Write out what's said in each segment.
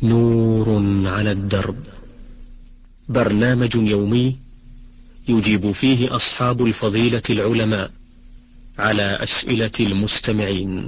نور على الدرب، برنامج يومي يجيب فيه أصحاب الفضيلة العلماء على أسئلة المستمعين.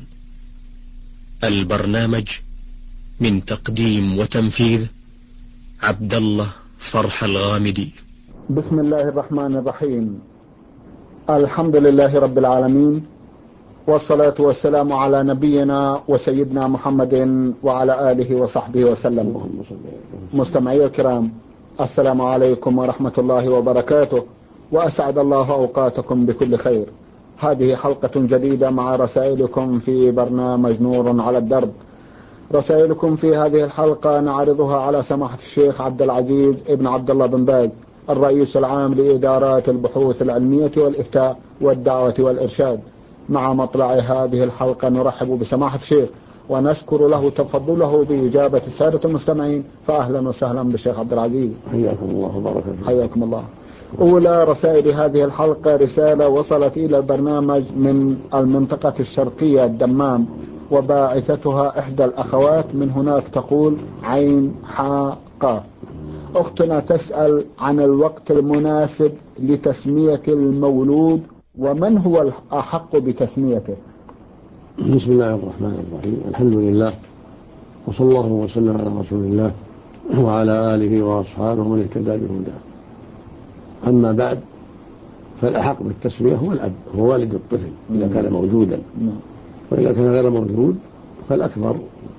البرنامج من تقديم وتنفيذ عبد الله فرح الغامدي. بسم الله الرحمن الرحيم. الحمد لله رب العالمين، والصلاة والسلام على نبينا وسيدنا محمد وعلى آله وصحبه وسلم. مستمعي الكرام، السلام عليكم ورحمة الله وبركاته، وأسعد الله أوقاتكم بكل خير. هذه حلقة جديدة مع رسائلكم في برنامج نور على الدرب. رسائلكم في هذه الحلقة نعرضها على سماحة الشيخ عبد العزيز ابن عبد الله بن باز، الرئيس العام لإدارات البحوث العلمية والإفتاء والدعوة والإرشاد. مع مطلع هذه الحلقة نرحب بسماحة الشيخ ونشكر له تفضله بإجابة السادة المستمعين، فأهلا وسهلا بالشيخ عبد العزيز. حياكم الله وبارك فيكم. حياكم الله. أولى رسائل هذه الحلقة رسالة وصلت إلى البرنامج من المنطقة الشرقية الدمام، وباعثتها إحدى الأخوات من هناك، تقول عين حاء قاف. أختنا تسأل عن الوقت المناسب لتسمية المولود، ومن هو الأحق بتسميته؟ بسم الله الرحمن الرحيم. الحمد لله، وصلى الله وسلم على رسول الله وعلى آله وأصحابه من اهتدى بهداه. أما بعد، فالأحق بالتسمية هو الأب، هو والد الطفل إذا كان موجودا، وإذا كان غير موجود فالأكبر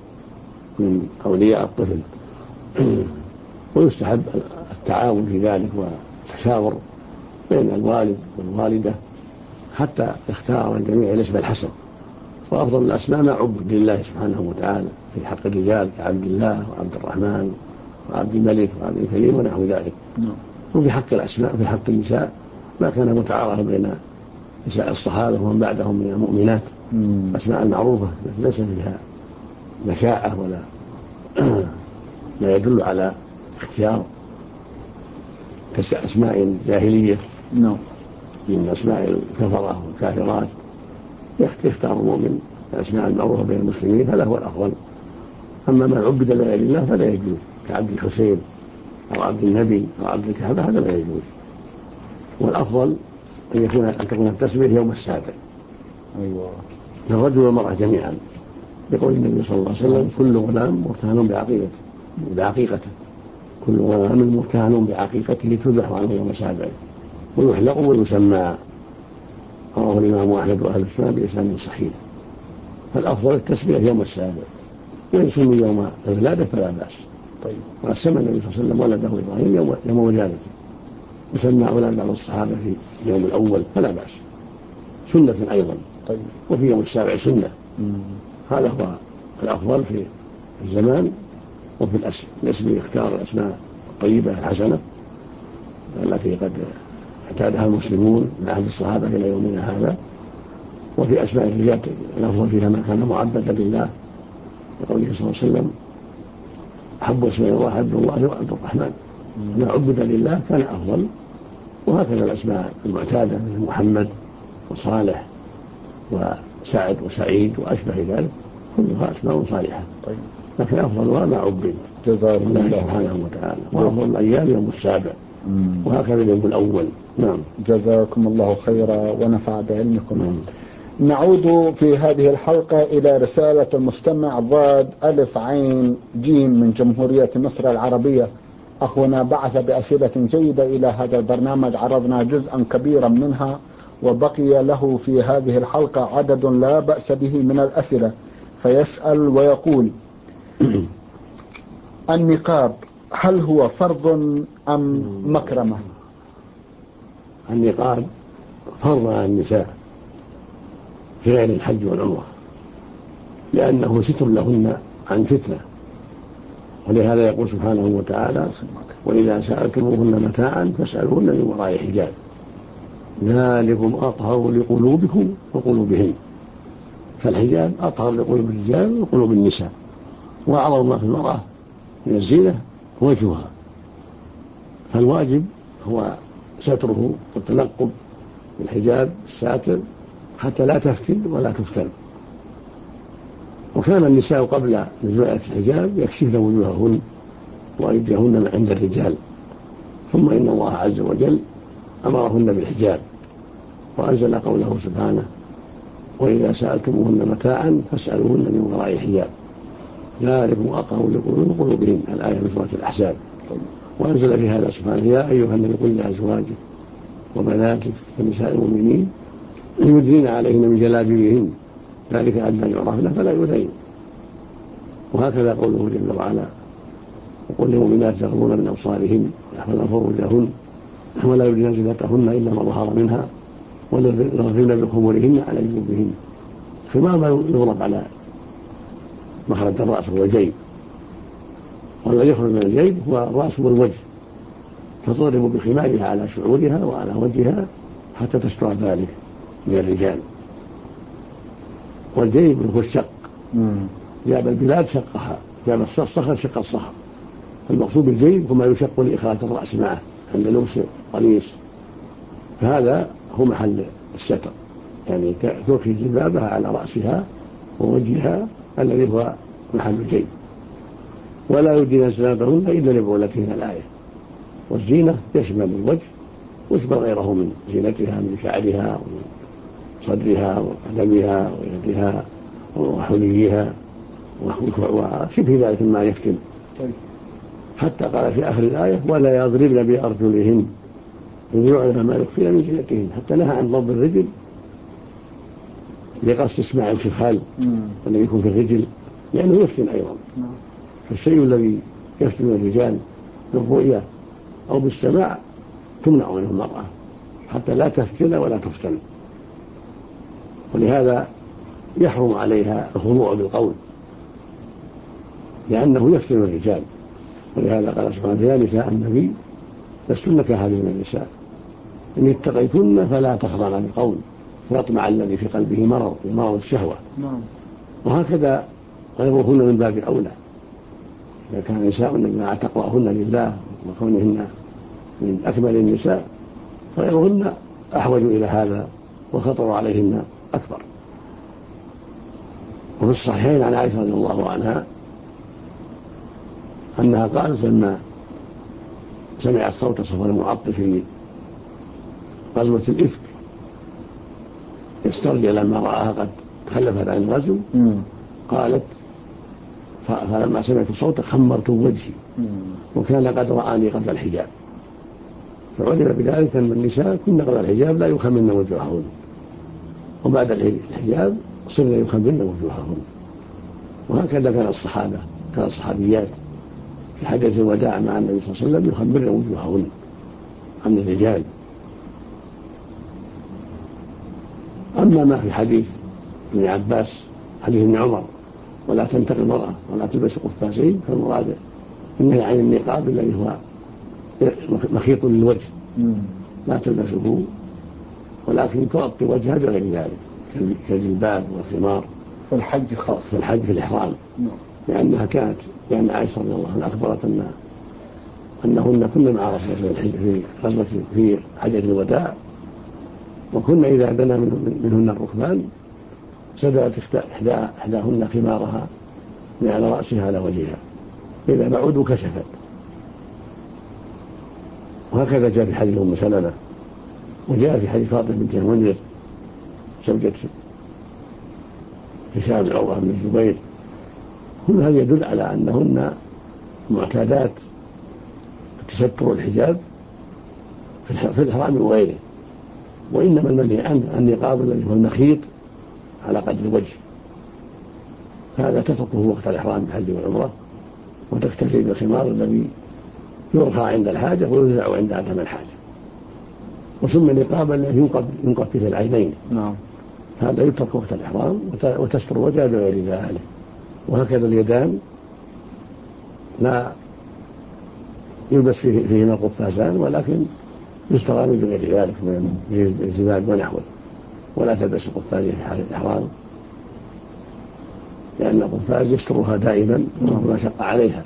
من أولياء الطفل. ويستحب التعاون في ذلك والتشاور بين الوالد والوالدة حتى يختار الجميع الاسم الحسن. وأفضل الأسماء ما عبد لله سبحانه وتعالى في حق الرجال كعبد الله وعبد الرحمن وعبد الملك وعبد الكريم ونحو ذلك. وفي حق الأسماء في حق النساء ما كان متعارف بين نساء الصحابة ومن بعدهم من المؤمنات، أسماء المعروفة ليس فيها مشاعة ولا ما يدل على اختيار أسماء جاهلية من أسماء الكفرة والكافرات. يختار المؤمن الأسماء المعروفة بين المسلمين، هذا هو الأفضل. أما ما عبد لغير الله فلا يجوز، كعبد الحسين أو عبد النبي أو عبد الكعبة، هذا لا يجوز. والأفضل أن تكون التسمية يوم السابع، للرجل والمرأة جميعا، يقول النبي صلى الله عليه وسلم: كل غلام مرتهن بعقيقته، كل غلام مرتهن بعقيقته تذبح عنه يوم سابع ويحلق ويسمى. رواه الإمام أحمد وأهل السنة بإسناد صحيح. فالأفضل التسمية يوم السابع، وإن سمي يوم الولادة فلا بأس. وسمى النبي صلى الله عليه وسلم ولده إبراهيم يوم ولادته، وسمى أولاد بعض الصحابة في اليوم الأول، فلا بأس، سنة أيضا. وفي يوم السابع سنة. هذا هو الأفضل في الزمان وفي الاسم يختار الأسماء الطيبة الحسنة التي قد اعتادها المسلمون من عهد الصحابة إلى يومنا هذا. وفي أسماء الرجال الأفضل فيها ما كان معبدا لله، يقول صلى الله عليه وسلم: أحب اسماء الله عبد الله وعبد الرحمن. ما عبد لله كان أفضل. وهكذا الأسماء المعتادة من محمد وصالح وسعد وسعيد وأشبه ذلك كلها أسماء صالحة، لكن أفضلها ما عبد الله سبحانه وتعالى. وأفضل الأيام يوم السابع، وهكذا اليوم الأول. نعم. جزاكم الله خيرا ونفع بعلمكم. نعود في هذه الحلقة إلى رسالة المستمع ضاد ألف عين جيم من جمهورية مصر العربية. أخونا بعث بأسئلة جيدة إلى هذا البرنامج، عرضنا جزءا كبيرا منها، وبقي له في هذه الحلقة عدد لا بأس به من الأسئلة. فيسأل ويقول: النقاب هل هو فرض أم مكرمة؟ النقاب فرض على النساء في غير الحج والعمرة، لأنه ستر لهن عن فتنة. ولهذا يقول سبحانه وتعالى: وإذا سألتموهن متاعا فاسألوهن من وراء حجاب ذلكم أطهر لقلوبكم وقلوبهن. فالحجاب أطهر لقلوب الرجال وقلوب النساء، وأعظم ما في المرأة من الزينة وجهها، فالواجب هو ستره والتنقب بالحجاب الساتر حتى لا تفتن ولا تفتن. وكان النساء قبل نزول آية الحجاب يكشفن وجوههن وأيديهن من عند الرجال، ثم إن الله عز وجل أمرهن بالحجاب وأنزل قوله سبحانه: وإذا سألتموهن متاعا فاسألوهن من وراء حجاب ذلكم أطهر لقلوبهن، الآية من سورة الأحزاب. وأنزل في هذا سبحانه: يا أيها النبي قل لأزواجك وبناتك ونساء المؤمنين يدنين عليهن من جلابيبهن ذلك أدنى يعرفن فلا يؤذين. وهكذا قوله جل وعلا: وقل للمؤمنات يغضضن من أبصارهن ويحفظن فروجهن ولا يبدين زينتهن إلا ما ظهر منها وليضربن بخمورهن على جيوبهن. خمار ما يضرب على مخرج الرأس والجيب، والذي يخرج من الجيب هو الرأس والوجه، فتضرب بخمارها على شعورها وعلى وجهها حتى تستر ذلك من الرجال. والجيب هو الشق، جاب البلاد شقها، جاب الصخر شق الصخر. المقصود بالجيب هو ما يشق لإخراج الرأس معه عند لبس قميص، فهذا هو محل الستر، يعني ترخي جلبابها على رأسها ووجهها الذي هو محل الجيب. ولا يبدين زينتهن إلا لبعولتهن، الآية. والزينة يشمل الوجه ويشمل غيره من زينتها من شعرها ومن صدرها وقدمها ويدها وحليها وشبه ذلك ما يفتن. حتى قال في آخر الآية: ولا يضربن بأرجلهن يضيعن ما يخفين من زينتهن، حتى نهى عن ضرب الرجل لقصد اسماع الخخال الذي يكون في الرجل، لأنه يفتن أيضا. فالشيء الذي يفتن الرجال بالرؤية أو بالسماع تمنع منه المرأة حتى لا تفتن ولا تفتن. ولهذا يحرم عليها الخضوع بالقول لأنه يفتن الرجال. ولهذا قال سبحانه: يا نساء النبي لستن كأحد من النساء إن اتقيتن فلا تخضعن بالقول فيطمع الذي في قلبه مرض الشهوة. وهكذا غيرهن من باب أولى. إذا كان نساء مع تقواهن لله وكونهن من أكمل النساء فغيرهن أحوج إلى هذا وخطر عليهن أكبر. وفي الصحيحين عن عائشة رضي الله عنها أنها قالت لما سمعت صوت صفوان المعطل في غزوة الإفك يسترجع لما رآها قد تخلفت عن الغزو، قالت: فلما سمعت صوته خمرت وجهي وكان قد رآني قبل الحجاب. فعلم بذلك أن النساء كن قبل الحجاب لا يخمرن وجوههن، وبعد الحجاب صرن يخمرن وجوههن. وهكذا كان الصحابة، كان الصحابيات في حجة الوداع مع النبي صلى الله عليه وسلم يخمرن وجوههن عن الرجال. أما ما في حديث ابن عباس، حديث ابن عمر: ولا تنتقي المرأة ولا تلبس قفازين، فالمراد إنه عن النقاب الذي هو مخيط للوجه لا تلبسه، ولكن تغطي وجهها بغير ذلك كالجلباب والخمار في الحج خاص، في الحج في الإحرام. لأن عائشة رضي الله عنها أخبرت أنهن كن مع رسول الله في حجة الوداع، وكنا إذا دنا منهن الركبان سدلت إحداهن خمارها من على رأسها على وجهها، إذا بعدوا كشفت. وهكذا جاء في حديث أم سلمة، وجاء في حديث فاطمة بنت المنذر زوجة هشام بن عروة بن الزبير. كل هذا يدل على أنهن معتادات التستر والحجاب في الإحرام وغيره. وإنما المنهي عنه النقاب الذي هو المخيط على قدر الوجه، هذا تتركه وقت الإحرام بالحج والعمرة، وتكتفي بالخمار الذي يرخى عند الحاجة وينزع عند عدم الحاجة. وسمي نقابا ينقب فيه العينين، هذا يترك وقت الإحرام وتستر وجهه بغير ذلك. وهكذا اليدان لا يلبس فيهما قفازان، ولكن يستران بغير ذلك من الزباب ونحوه. ولا تلبس القفاز في حال الإحرام، لأن القفاز يسترها دائما وما شق عليها،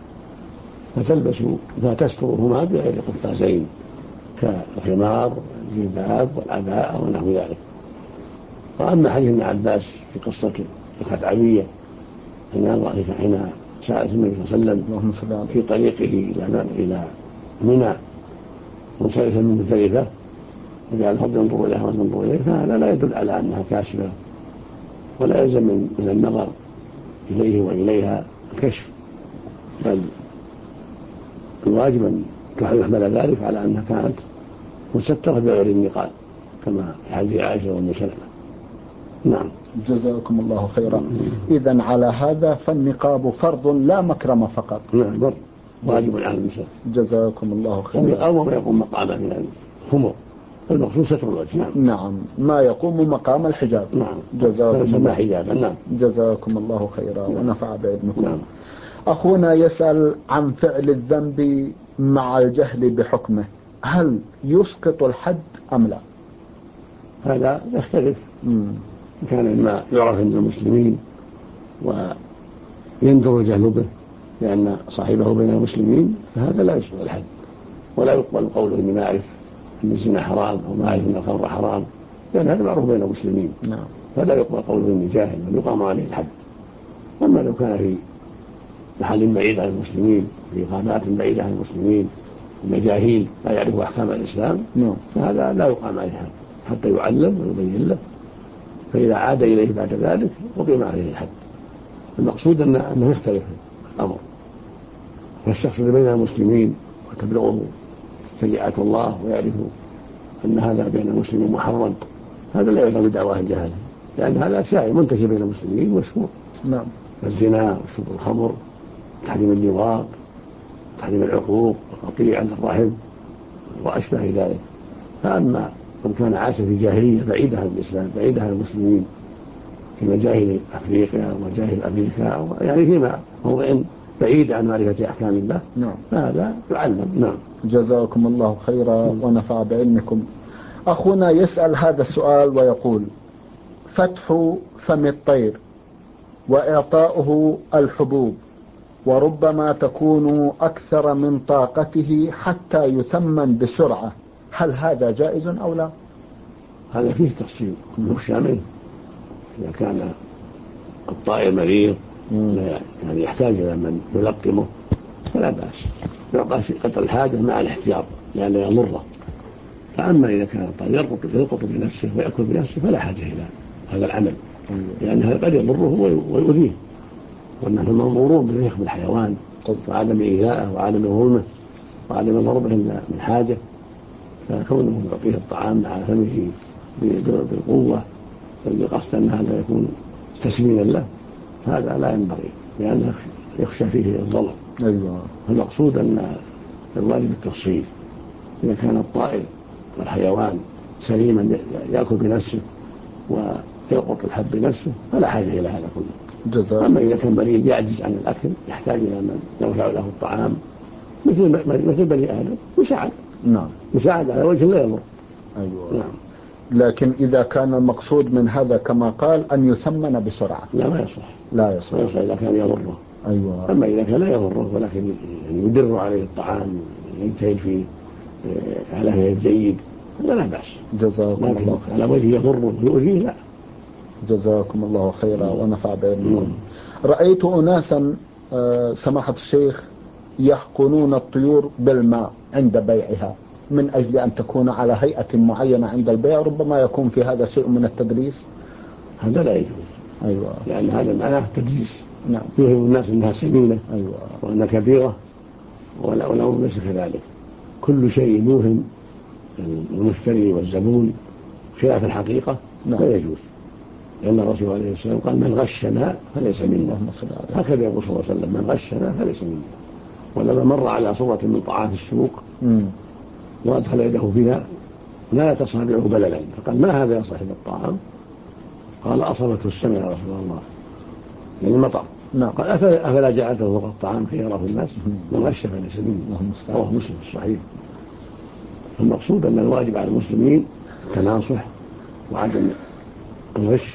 فتسترهما بغير قفازين كالخمار والجلباب والعباءة ونحو ذلك. وأما حديث ابن عباس في قصة الخثعمية حين سأل النبي صلى الله عليه وسلم في طريقه إلى منى منصرفا من مزدلفة وجعل الفضل ينظر إليها وتنظر إليه، فهذا لا يدل على أنها كاشفة، ولا يلزم من النظر إليه وإليها الكشف، بل الواجب أن يحمل ذلك على أنها كانت مسترة بغير النقاب كما في حديث عائشة وأم سلمة. نعم. جزاكم الله خيرا. إذن على هذا فالنقاب فرض لا مكرم فقط. نعم، فرض واجب على النساء. جزاكم الله خيرا. أو ما يقوم مقامه من الخمر، المقصود ستر الوجه. نعم. نعم، ما يقوم مقام الحجاب. نعم. جزاكم الله حجابا. نعم. جزاكم الله خيرا ونفع بعلمكم. نعم. أخونا يسأل عن فعل الذنب مع الجهل بحكمه، هل يسقط الحد أم لا؟ هذا يختلف. كان ما يعرف عند المسلمين ويندر الجهل به لأن صاحبه بين المسلمين، فهذا لا يسقط الحد، ولا يقبل قوله إني ما أعرف أن الزنا حرام أو ما أعرف أن الخمر حرام، لأن هذا معروف بين المسلمين. نعم. فلا يقبل قوله إني جاهل بل يقام عليه الحد. أما لو كان في محل بعيد عن المسلمين، في غابات بعيدة عن المسلمين، مجاهيل لا يعرف أحكام الإسلام، فهذا لا يقام عليه الحد حتى يعلم ويبين له، فإذا عاد إليه بعد ذلك وقيم عليه الحد. المقصود أنه يختلف الأمر، فالشخص اللي بين المسلمين وتبلغه شريعة الله ويعرف أن هذا بين المسلمين محرم، هذا لا يعتبر بدعواه الجهل، لأن هذا شائع منتشر بين المسلمين مشهور. نعم. الزنا وشرب الخمر، تحريم اللواط، تحريم العقوق وقطيع الرحم وأشبه ذلك. فأما من كان عاش في جاهلية بعيدة عن الإسلام، بعيدة عن المسلمين، في مجاهل أفريقيا ومجاهل أمريكا، يعني فيما موضع بعيد عن معرفة أحكام الله، فهذا يعلم. نعم. جزاكم الله خيرا ونفع بعلمكم. أخونا يسأل هذا السؤال ويقول: فتح فم الطير وإعطاؤه الحبوب وربما تكون أكثر من طاقته حتى يثمن بسرعة، هل هذا جائز أو لا؟ هذا فيه تفصيل يخشى منه. إذا كان الطائر مريض يعني يحتاج إلى من يلقمه فلا بأس، يعطى قدر الحاجة مع الاحتياط لأن يضره. فأما إذا كان الطائر يلقط بنفسه ويأكل بنفسه فلا حاجة إلى هذا العمل، لأن هذا قد يضره ويؤذيه، ونحن مأمورون بالرفق بالحيوان وعدم إيذائه وعدم ظلمه وعدم ضربه إلا من حاجة. فكونه يعطيه الطعام على فمه بالقوة بقصد أن هذا يكون تسمينا له، هذا لا ينبغي، لأنه يخشى فيه الضرر. المقصود أن الواجب التفصيل. إذا كان الطائر والحيوان سليما يأكل بنفسه ويلقط الحب بنفسه فلا حاجة إلى هذا كله. أما إذا كان مريض يعجز عن الأكل يحتاج إلى من يرفع له الطعام مثل بني آدم يساعد. نعم. يساعد على وجه لا يضر. أيوة. نعم. لكن إذا كان المقصود من هذا كما قال أن يثمن بسرعة لا ما يصلح. لا يصلح إذا كان يضره. أيوة. أما إذا كان لا يضره ولكن يدر عليه الطعام يجتهد فيه على فيه الجيد لا بأس. جزاكم الله خيرا. على وجه يضره ويؤذيه لا. جزاكم الله خيرا ونفع بعلمكم. رأيت أناسا سماحة الشيخ يحقنون الطيور بالماء عند بيعها من أجل أن تكون على هيئة معينة عند البيع، ربما يكون في هذا شيء من التدريس. هذا لا يجوز. أيوة. لأن هذا معناه التدريس. نعم. يوهم الناس أنها سمينة. أيوة. وأنها كبيرة والأمر ليس كذلك. كل شيء يوهم المشتري والزبون خلاف الحقيقة لا يجوز، لأن الرسول عليه السلام قال: من غشنا فليس منا. هكذا يقول صلى الله عليه وسلم: من غشنا فليس منا. ولما مر على صورة من طعام في السوق وأدخل يده فيها نالت أصابعه بللا، فقال: ما هذا يا صاحب الطعام؟ قال: أصابته السمع يا رسول الله، يعني المطر. قال: أفلا جعلته فوق الطعام كي يراه الناس؟ من غش فليس منا. رواه مسلم الصحيح. المقصود أن الواجب على المسلمين التناصح وعدم الغش،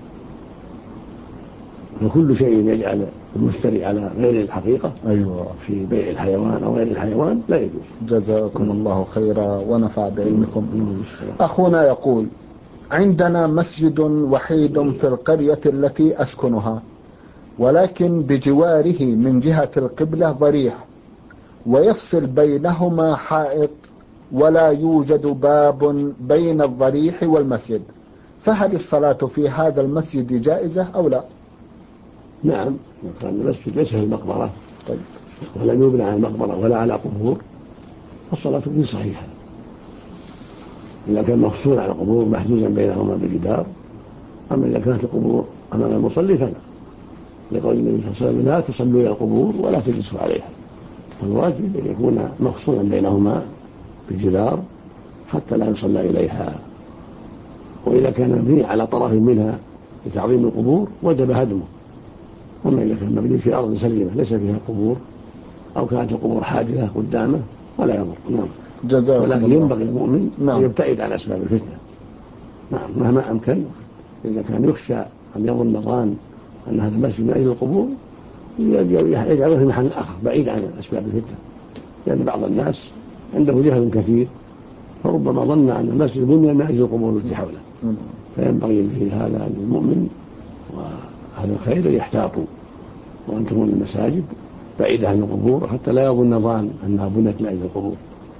وكل شيء يجعل المشتري على غير الحقيقة في بيع الحيوان أو غير الحيوان لا يجوز. جزاكم الله خيرا ونفع بعلمكم. أخونا يقول: عندنا مسجد وحيد في القرية التي أسكنها، ولكن بجواره من جهة القبلة ضريح ويفصل بينهما حائط ولا يوجد باب بين الضريح والمسجد، فهل الصلاة في هذا المسجد جائزة أو لا؟ نعم، كان المسجد ليس في المقبرة ولم يبنى على المقبرة ولا على قبور فالصلاة فيه صحيحة. إذا كان مفصول على القبور محجوزا بينهما بجدار. أما إذا كانت القبور أمام المصلي فلا، لقول النبي صلى الله عليه وسلم لا تصلوا إلى القبور ولا تجلسوا عليها. فالواجب أن يكون مفصولا بينهما بجدار حتى لا يصلى إليها. وإذا كان مبني على طرف منها لتعظيم القبور وجب هدمه. أما إذا كان مبني في أرض سليمة ليس فيها قبور أو كانت القبور حاجرة قدامه ولا يضر. نعم. ولكن ينبغي المؤمن أن يبتعد عن أسباب الفتنة. نعم، مهما أمكن. إذا كان يخشى أن يظن ظان أن هذا المسجد من أجل القبور يجعله في محل آخر بعيد عن أسباب الفتنة، لأن بعض الناس عنده جهل كثير فربما ظن أن المسجد بني من أجل القبور التي حوله. فينبغي في هذا المؤمن وأهل الخير يحتاطوا وأن تكون المساجد بعيدة عن القبور حتى لا يظن ظان أنها بنيت من أجل القبور.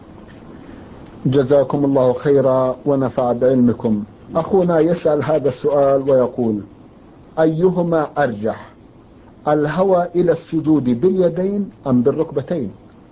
جزاكم الله خيرا ونفع بعلمكم. أخونا يسأل هذا السؤال ويقول: أيهما أرجح، الهوى إلى السجود باليدين أم بالركبتين؟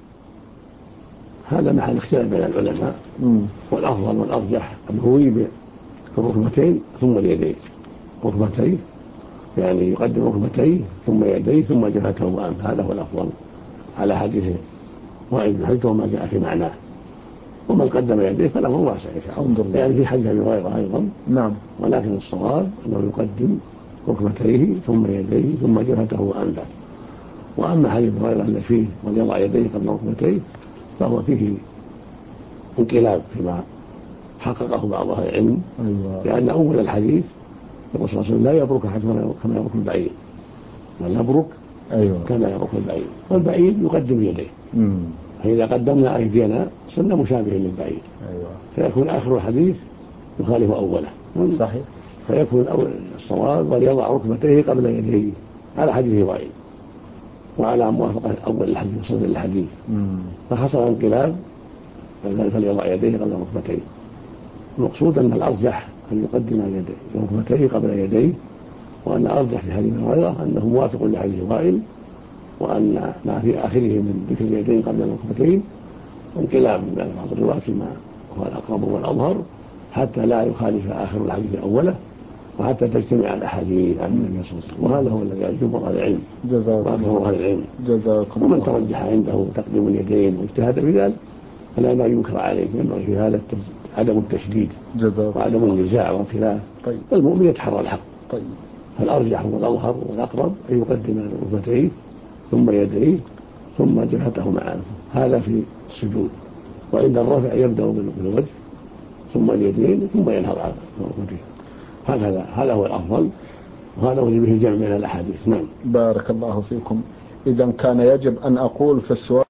هذا محل اختلاف بين العلماء. والأفضل والأرجح الهوي بالركبتين ثم اليدين. ركبتيه يعني يقدم ركبتيه ثم يديه ثم جبهته وأنفه، هذا هو الأفضل على حديث وائل بن حجر وما جاء في معناه. ومن قدم يديه فله واسع إن شاء الله، يعني في حديث أبي هريرة أيضا. نعم. ولكن الصواب أنه يقدم ركبتيه ثم يديه ثم جبهته وأنفه. وأما حديث أبي هريرة الذي فيه وليضع يديه قبل ركبتيه فهو فيه انقلاب فيما حققه بعض أهل العلم. لأن أول الحديث يقول صلى الله عليه وسلم لا يبرك أحدكم كما يبرك البعير، بل يبرك كما يبرك البعير، والبعير يقدم يديه. فإذا قدمنا أيدينا صرنا مشابه للبعير. فيكون آخر الحديث يخالف أوله. صحيح. فيكون الصواب وليضع ركبتيه قبل يديه على حديث وائل وعلى موافقة أول الحديث صدر الحديث. فحصل انقلاب فليضع يديه قبل ركبتيه. المقصود أن الأرجح أن يقدم ركبتيه قبل يديه، وأن أرجح في حديث هريرة أنه موافق لحديث وائل، وأن ما في آخره من ذكر اليدين قبل الركبتين انقلاب من بعض الرواة فيما هو الأقرب والأظهر حتى لا يخالف آخر الحديث أوله وحتى تجتمع الأحاديث عن النبي صلى الله عليه وسلم. وهذا هو الذي جمهور أهل العلم وأكثر أهل العلم. ومن ترجح عنده تقديم اليدين واجتهد في ذلك فلا ما ينكر عليه، ينبغي في هذا عدم التشديد وعدم النزاع والخلاف. فالمؤمن يتحرى الحق. فالأرجح والأظهر والأقرب أن يقدم ركبتيه ثم يديه ثم جبهته مع أنفه، هذا في السجود. وعند الرفع يبدأ بالوجه ثم اليدين ثم ينهض على ركبتيه. هذا هو الأفضل، وهذا هو الذي به الجمع بين الأحاديث. نعم. بارك الله فيكم. إذا كان يجب أن أقول في السؤال